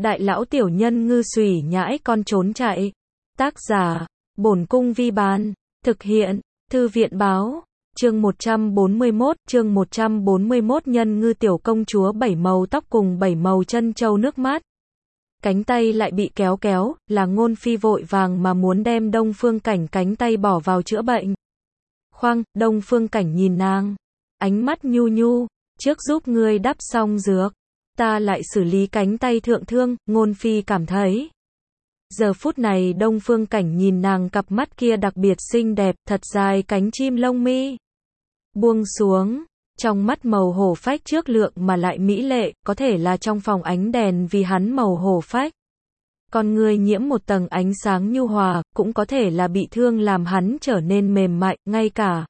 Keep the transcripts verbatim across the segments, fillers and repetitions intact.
Đại lão tiểu nhân ngư xùy nhãi con trốn chạy. Tác giả, Bổn Cung Vi Bán. Thực hiện, Thư viện Báo. Chương một trăm bốn mươi mốt, chương một trăm bốn mươi mốt nhân ngư tiểu công chúa bảy màu tóc cùng bảy màu chân châu nước mắt. Cánh tay lại bị kéo kéo, là Ngôn Phi vội vàng mà muốn đem Đông Phương Cảnh cánh tay bỏ vào chữa bệnh. Khoan, Đông Phương Cảnh nhìn nàng, ánh mắt nhu nhu, trước giúp ngươi đắp xong dược, ta lại xử lý cánh tay thượng thương. Ngôn Phi cảm thấy, giờ phút này Đông Phương Cảnh nhìn nàng cặp mắt kia đặc biệt xinh đẹp, thật dài cánh chim lông mi buông xuống, trong mắt màu hổ phách trước lượng mà lại mỹ lệ, có thể là trong phòng ánh đèn vì hắn màu hổ phách. Con người nhiễm một tầng ánh sáng nhu hòa, cũng có thể là bị thương làm hắn trở nên mềm mại, ngay cả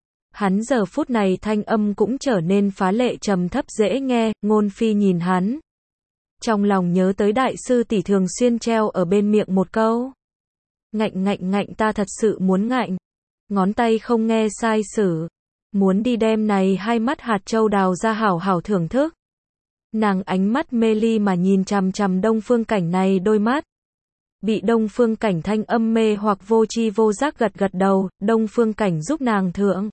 hắn giờ phút này thanh âm cũng trở nên phá lệ trầm thấp dễ nghe. Ngôn Phi nhìn hắn, trong lòng nhớ tới đại sư tỷ thường xuyên treo ở bên miệng một câu. Ngạnh ngạnh ngạnh, ta thật sự muốn ngạnh. Ngón tay không nghe sai sử. Muốn đi đem này hai mắt hạt châu đào ra hảo hảo thưởng thức. Nàng ánh mắt mê ly mà nhìn chằm chằm Đông Phương Cảnh này đôi mắt. Bị Đông Phương Cảnh thanh âm mê hoặc vô tri vô giác gật gật đầu, Đông Phương Cảnh giúp nàng thượng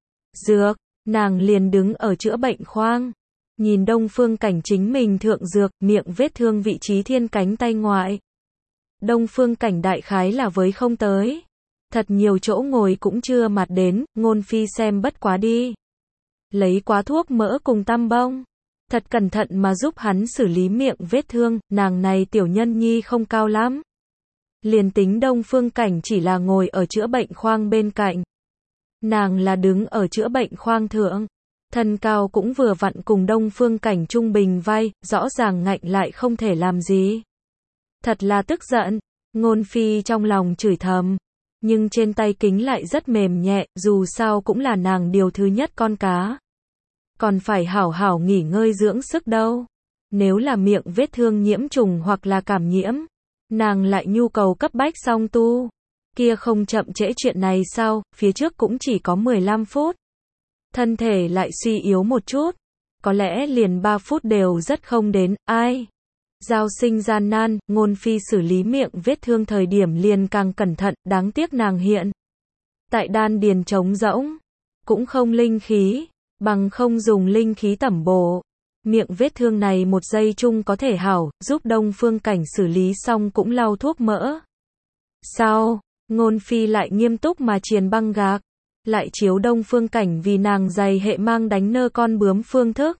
dược, nàng liền đứng ở chữa bệnh khoang. Nhìn Đông Phương Cảnh chính mình thượng dược, miệng vết thương vị trí thiên cánh tay ngoại. Đông Phương Cảnh đại khái là với không tới. Thật nhiều chỗ ngồi cũng chưa mặt đến, Ngôn Phi xem bất quá đi. Lấy quá thuốc mỡ cùng tăm bông. Thật cẩn thận mà giúp hắn xử lý miệng vết thương, nàng này tiểu nhân nhi không cao lắm. Liền tính Đông Phương Cảnh chỉ là ngồi ở chữa bệnh khoang bên cạnh. Nàng là đứng ở chữa bệnh khoang thượng. Thân cao cũng vừa vặn cùng Đông Phương Cảnh trung bình vai, rõ ràng ngạnh lại không thể làm gì. Thật là tức giận, Ngôn Phi trong lòng chửi thầm. Nhưng trên tay kính lại rất mềm nhẹ, dù sao cũng là nàng điều thứ nhất con cá. Còn phải hảo hảo nghỉ ngơi dưỡng sức đâu. Nếu là miệng vết thương nhiễm trùng hoặc là cảm nhiễm, nàng lại nhu cầu cấp bách song tu. Kia không chậm trễ chuyện này sao, phía trước cũng chỉ có mười lăm phút. Thân thể lại suy yếu một chút. Có lẽ liền ba phút đều rất không đến, ai. Giao sinh gian nan, Ngôn Phi xử lý miệng vết thương thời điểm liền càng cẩn thận, đáng tiếc nàng hiện tại đan điền trống rỗng, cũng không linh khí, bằng không dùng linh khí tẩm bổ. Miệng vết thương này một giây chung có thể hảo, giúp Đông Phương Cảnh xử lý xong cũng lau thuốc mỡ. Sau, Ngôn Phi lại nghiêm túc mà triền băng gạc, lại chiếu Đông Phương Cảnh vì nàng dày hệ mang đánh nơ con bướm phương thức.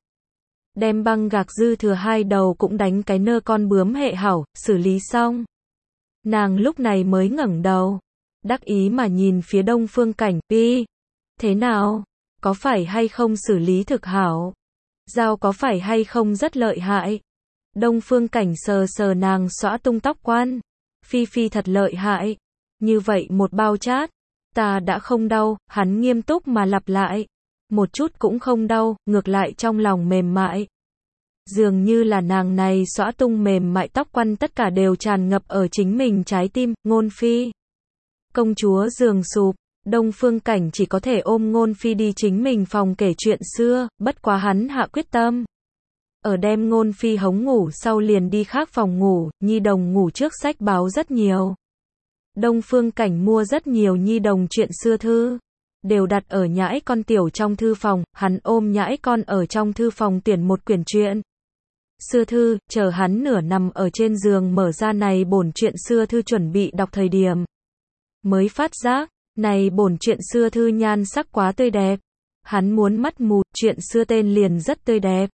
Đem băng gạc dư thừa hai đầu cũng đánh cái nơ con bướm hệ hảo, xử lý xong. Nàng lúc này mới ngẩng đầu, đắc ý mà nhìn phía Đông Phương Cảnh, "Pi, thế nào? Có phải hay không xử lý thực hảo? Dao có phải hay không rất lợi hại?" Đông Phương Cảnh sờ sờ nàng xõa tung tóc quan, "Phi Phi thật lợi hại. Như vậy một bao chát, ta đã không đau." Hắn nghiêm túc mà lặp lại. Một chút cũng không đau, ngược lại trong lòng mềm mại. Dường như là nàng này xõa tung mềm mại tóc quăn tất cả đều tràn ngập ở chính mình trái tim. Ngôn Phi công chúa giường sụp, Đông Phương Cảnh chỉ có thể ôm Ngôn Phi đi chính mình phòng kể chuyện xưa, bất quá hắn hạ quyết tâm. Ở đem Ngôn Phi hống ngủ sau liền đi khác phòng ngủ, nhi đồng ngủ trước sách báo rất nhiều. Đông Phương Cảnh mua rất nhiều nhi đồng chuyện xưa thư. Đều đặt ở nhãi con tiểu trong thư phòng, hắn ôm nhãi con ở trong thư phòng tuyển một quyển truyện xưa thư, chờ hắn nửa nằm ở trên giường mở ra này bổn truyện xưa thư chuẩn bị đọc thời điểm. Mới phát giác, này bổn truyện xưa thư nhan sắc quá tươi đẹp. Hắn muốn mắt mù, truyện xưa tên liền rất tươi đẹp.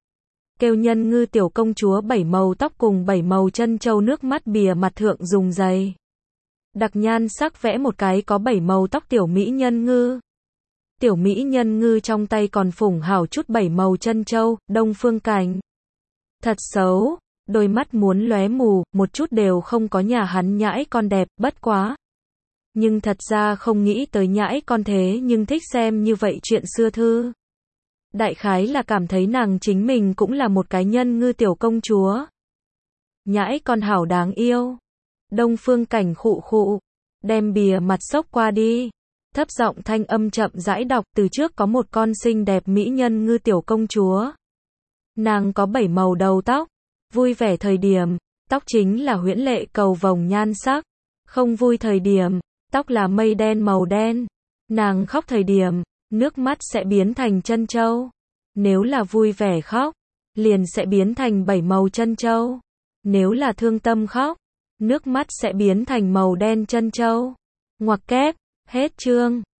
Kêu nhân ngư tiểu công chúa bảy màu tóc cùng bảy màu chân châu nước mắt, bìa mặt thượng dùng giày đặc nhan sắc vẽ một cái có bảy màu tóc tiểu mỹ nhân ngư. Tiểu mỹ nhân ngư trong tay còn phủng hảo chút bảy màu chân châu. Đông Phương Cảnh thật xấu, đôi mắt muốn lóe mù, một chút đều không có nhà hắn nhãi con đẹp, bất quá. Nhưng thật ra không nghĩ tới nhãi con thế nhưng thích xem như vậy chuyện xưa thư. Đại khái là cảm thấy nàng chính mình cũng là một cái nhân ngư tiểu công chúa. Nhãi con hảo đáng yêu. Đông Phương Cảnh khụ khụ, đem bìa mặt xốc qua đi. Thấp giọng thanh âm chậm rãi đọc, từ trước có một con xinh đẹp mỹ nhân ngư tiểu công chúa. Nàng có bảy màu đầu tóc, Vui vẻ thời điểm, tóc chính là huyễn lệ cầu vồng nhan sắc. Không vui thời điểm, tóc là mây đen màu đen. Nàng khóc thời điểm, nước mắt sẽ biến thành trân châu. Nếu là vui vẻ khóc, liền sẽ biến thành bảy màu trân châu. Nếu là thương tâm khóc, nước mắt sẽ biến thành màu đen trân châu. Ngoặc kép, hết chương.